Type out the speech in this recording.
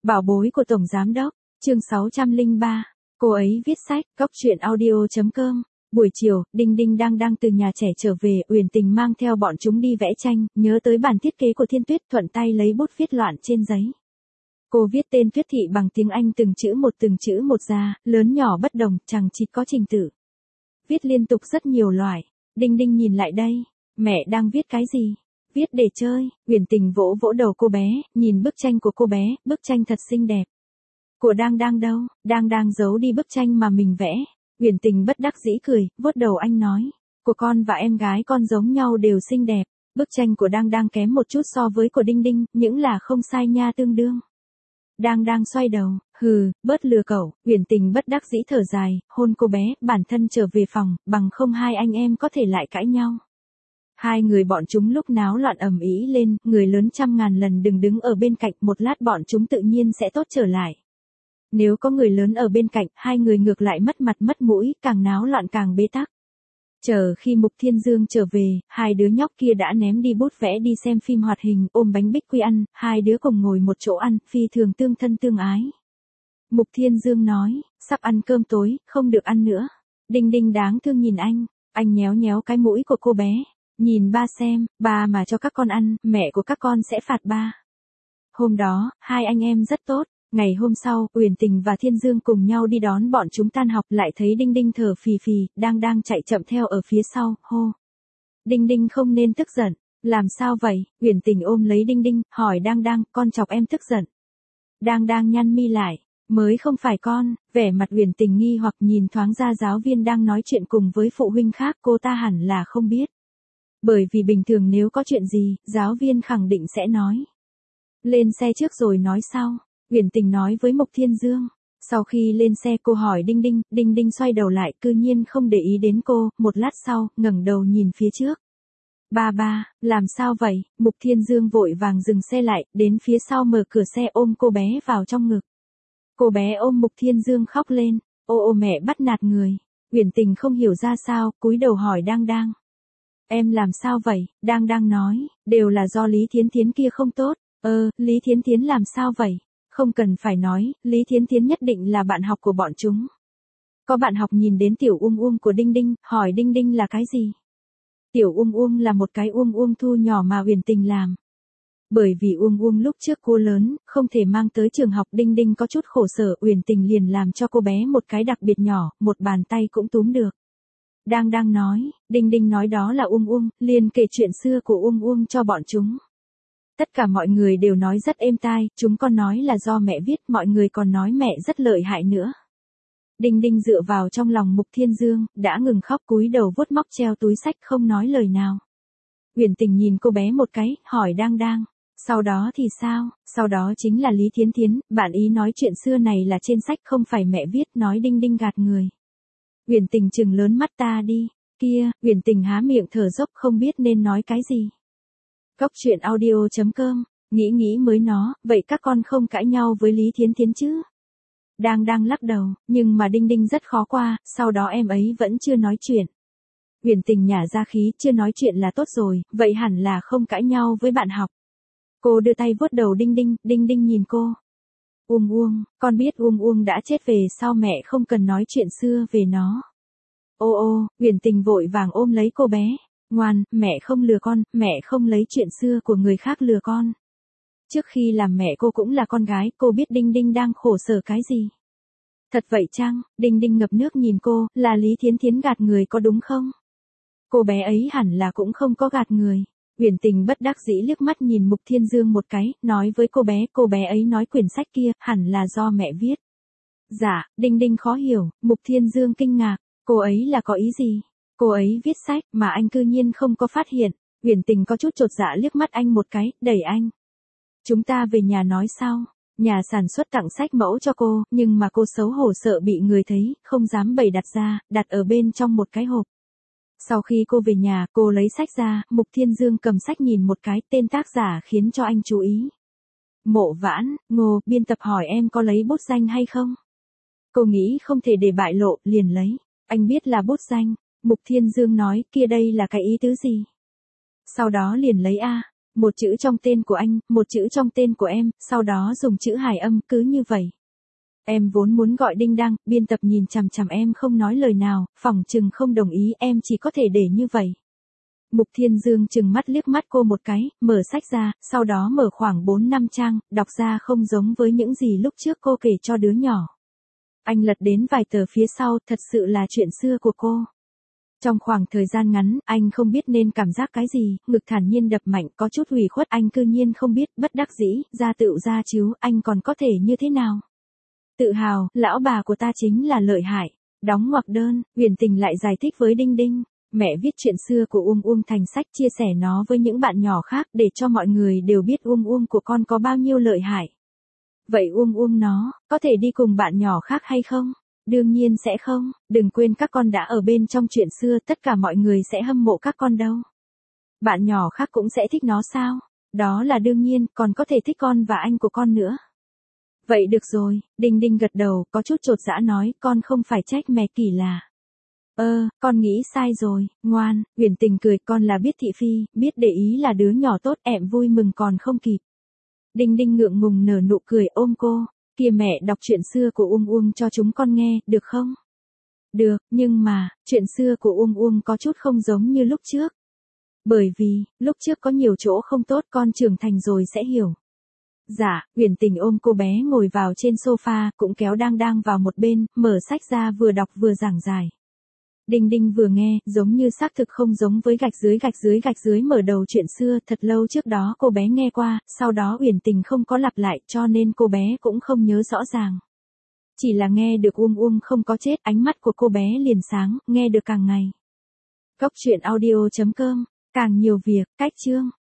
Bảo bối của Tổng Giám Đốc, chương 603. Cô ấy viết sách, Cóc truyện audio.com. Buổi chiều, Đinh Đinh đang từ nhà trẻ trở về, Uyển Tình mang theo bọn chúng đi vẽ tranh, nhớ tới bản thiết kế của Thiên Tuyết, thuận tay lấy bút viết loạn trên giấy. Cô viết tên Tuyết Thị bằng tiếng Anh từng chữ một ra, lớn nhỏ bất đồng, chẳng chịt có trình tự. Viết liên tục rất nhiều loại. Đinh Đinh nhìn lại đây, mẹ đang viết cái gì? Viết để chơi. Uyển Tình vỗ vỗ đầu cô bé, nhìn bức tranh của cô bé, bức tranh thật xinh đẹp. Của Đang đâu? Đang giấu đi bức tranh mà mình vẽ. Uyển Tình bất đắc dĩ cười, vuốt đầu anh nói, của con và em gái con giống nhau đều xinh đẹp, bức tranh của Đang kém một chút so với của Đinh Đinh, những là không sai nha, tương đương. Đang xoay đầu, hừ, bớt lừa cậu. Uyển Tình bất đắc dĩ thở dài, hôn cô bé, bản thân trở về phòng, bằng không hai anh em có thể lại cãi nhau. Hai người bọn chúng lúc náo loạn ầm ĩ lên, người lớn 100.000 lần đừng đứng ở bên cạnh, một lát bọn chúng tự nhiên sẽ tốt trở lại. Nếu có người lớn ở bên cạnh, hai người ngược lại mất mặt mất mũi, càng náo loạn càng bế tắc. Chờ khi Mục Thiên Dương trở về, hai đứa nhóc kia đã ném đi bút vẽ đi xem phim hoạt hình, ôm bánh bích quy ăn, hai đứa cùng ngồi một chỗ ăn, phi thường tương thân tương ái. Mục Thiên Dương nói, sắp ăn cơm tối, không được ăn nữa. Đinh Đinh đáng thương nhìn anh nhéo cái mũi của cô bé. Nhìn ba xem, ba mà cho các con ăn, mẹ của các con sẽ phạt ba. Hôm đó, hai anh em rất tốt. Ngày hôm sau, Uyển Tình và Thiên Dương cùng nhau đi đón bọn chúng tan học, lại thấy Đinh Đinh thở phì phì, đang chạy chậm theo ở phía sau, hô. Đinh Đinh không nên tức giận. Làm sao vậy? Uyển Tình ôm lấy Đinh Đinh, hỏi Đang, con chọc em tức giận. Đang nhăn mi lại, mới không phải con. Vẻ mặt Uyển Tình nghi hoặc nhìn thoáng ra giáo viên đang nói chuyện cùng với phụ huynh khác, cô ta hẳn là không biết. Bởi vì bình thường nếu có chuyện gì, giáo viên khẳng định sẽ nói. Lên xe trước rồi nói sau. Uyển Tình nói với Mục Thiên Dương. Sau khi lên xe cô hỏi Đinh Đinh xoay đầu lại, cư nhiên không để ý đến cô, một lát sau, ngẩng đầu nhìn phía trước. Ba, làm sao vậy? Mục Thiên Dương vội vàng dừng xe lại, đến phía sau mở cửa xe ôm cô bé vào trong ngực. Cô bé ôm Mục Thiên Dương khóc lên, ô mẹ bắt nạt người. Uyển Tình không hiểu ra sao, cúi đầu hỏi Đang. Em làm sao vậy? Đang nói, đều là do Lý Thiến Thiến kia không tốt. Lý Thiến Thiến làm sao vậy? Không cần phải nói, Lý Thiến Thiến nhất định là bạn học của bọn chúng. Có bạn học nhìn đến tiểu của Đinh Đinh, hỏi Đinh là cái gì? Tiểu là một cái thu nhỏ mà Uyển Tình làm. Bởi vì lúc trước cô lớn, không thể mang tới trường học, Đinh có chút khổ sở, Uyển Tình liền làm cho cô bé một cái đặc biệt nhỏ, một bàn tay cũng túm được. Đang nói, Đinh nói đó là liền kể chuyện xưa của cho bọn chúng. Tất cả mọi người đều nói rất êm tai, chúng con nói là do mẹ viết, mọi người còn nói mẹ rất lợi hại nữa. Đinh dựa vào trong lòng Mục Thiên Dương, đã ngừng khóc, cúi đầu vuốt móc treo túi sách không nói lời nào. Uyển Tình nhìn cô bé một cái, hỏi Đang. Sau đó thì sao? Sau đó chính là Lý Thiến Thiến, bạn ý nói chuyện xưa này là trên sách không phải mẹ viết, nói Đinh gạt người. Uyển Tình trừng lớn mắt, ta đi. Kia, Uyển Tình há miệng thở dốc không biết nên nói cái gì. Cóc truyện audio.com, nghĩ mới nó, vậy các con không cãi nhau với Lý Thiến Thiến chứ? Đang lắc đầu, nhưng mà Đinh rất khó qua, sau đó em ấy vẫn chưa nói chuyện. Uyển Tình nhả ra khí, chưa nói chuyện là tốt rồi, vậy hẳn là không cãi nhau với bạn học. Cô đưa tay vuốt đầu Đinh nhìn cô. Con biết đã chết về sau, mẹ không cần nói chuyện xưa về nó. Uyển Tình vội vàng ôm lấy cô bé. Ngoan, mẹ không lừa con, mẹ không lấy chuyện xưa của người khác lừa con. Trước khi làm mẹ cô cũng là con gái, cô biết Đinh đang khổ sở cái gì. Thật vậy chăng? Đinh ngập nước nhìn cô, là Lý Thiến Thiến gạt người có đúng không? Cô bé ấy hẳn là cũng không có gạt người. Uyển Tình bất đắc dĩ liếc mắt nhìn Mục Thiên Dương một cái, nói với cô bé ấy nói quyển sách kia, hẳn là do mẹ viết. Dạ, Đinh khó hiểu, Mục Thiên Dương kinh ngạc, cô ấy là có ý gì? Cô ấy viết sách, mà anh cư nhiên không có phát hiện. Uyển Tình có chút chột dạ liếc mắt anh một cái, đẩy anh. Chúng ta về nhà nói sau. Nhà sản xuất tặng sách mẫu cho cô, nhưng mà cô xấu hổ sợ bị người thấy, không dám bày đặt ra, đặt ở bên trong một cái hộp. Sau khi cô về nhà, cô lấy sách ra, Mục Thiên Dương cầm sách nhìn một cái, tên tác giả khiến cho anh chú ý. Mộ Vãn, Ngô, biên tập hỏi em có lấy bút danh hay không? Cô nghĩ không thể để bại lộ, liền lấy. Anh biết là bút danh. Mục Thiên Dương nói, kia đây là cái ý tứ gì? Sau đó liền lấy Một chữ trong tên của anh, một chữ trong tên của em, sau đó dùng chữ hài âm, cứ như vậy. Em vốn muốn gọi đinh đăng, biên tập nhìn chằm chằm em không nói lời nào, phỏng chừng không đồng ý, em chỉ có thể để như vậy. Mục Thiên Dương chừng mắt liếc mắt cô một cái, mở sách ra, sau đó mở khoảng 4-5 trang, đọc ra không giống với những gì lúc trước cô kể cho đứa nhỏ. Anh lật đến vài tờ phía sau, thật sự là chuyện xưa của cô. Trong khoảng thời gian ngắn, anh không biết nên cảm giác cái gì, ngực thản nhiên đập mạnh, có chút ủy khuất, anh cư nhiên không biết, bất đắc dĩ, ra tựu ra chứ, anh còn có thể như thế nào? Tự hào, lão bà của ta chính là lợi hại. Đóng ngoặc đơn, Huyền Tình lại giải thích với Đinh Đinh. Mẹ viết chuyện xưa của Uông Uông thành sách, chia sẻ nó với những bạn nhỏ khác để cho mọi người đều biết Uông Uông của con có bao nhiêu lợi hại. Vậy Uông Uông nó, có thể đi cùng bạn nhỏ khác hay không? Đương nhiên sẽ không, đừng quên các con đã ở bên trong chuyện xưa, tất cả mọi người sẽ hâm mộ các con đâu. Bạn nhỏ khác cũng sẽ thích nó sao? Đó là đương nhiên, còn có thể thích con và anh của con nữa. Vậy được rồi, Đinh Đinh gật đầu, có chút chột dã nói, con không phải trách mẹ Kỳ là. Con nghĩ sai rồi, ngoan, Huyền Tình cười, con là biết thị phi, biết để ý là đứa nhỏ tốt, em vui mừng còn không kịp. Đinh Đinh ngượng ngùng nở nụ cười ôm cô, kìa mẹ đọc chuyện xưa của Uông Uông cho chúng con nghe, được không? Được, nhưng mà, chuyện xưa của Uông Uông có chút không giống như lúc trước. Bởi vì, lúc trước có nhiều chỗ không tốt, con trưởng thành rồi sẽ hiểu. Dạ, Huyền Tình ôm cô bé ngồi vào trên sofa, cũng kéo Đang Đang vào một bên, mở sách ra vừa đọc vừa giảng giải. Đinh Đinh vừa nghe, giống như xác thực không giống với gạch dưới mở đầu chuyện xưa, thật lâu trước đó cô bé nghe qua, sau đó Huyền Tình không có lặp lại, cho nên cô bé cũng không nhớ rõ ràng. Chỉ là nghe được Uông Uông không có chết, ánh mắt của cô bé liền sáng, nghe được càng ngày. Góc truyện audio.com, càng nhiều việc, cách chương.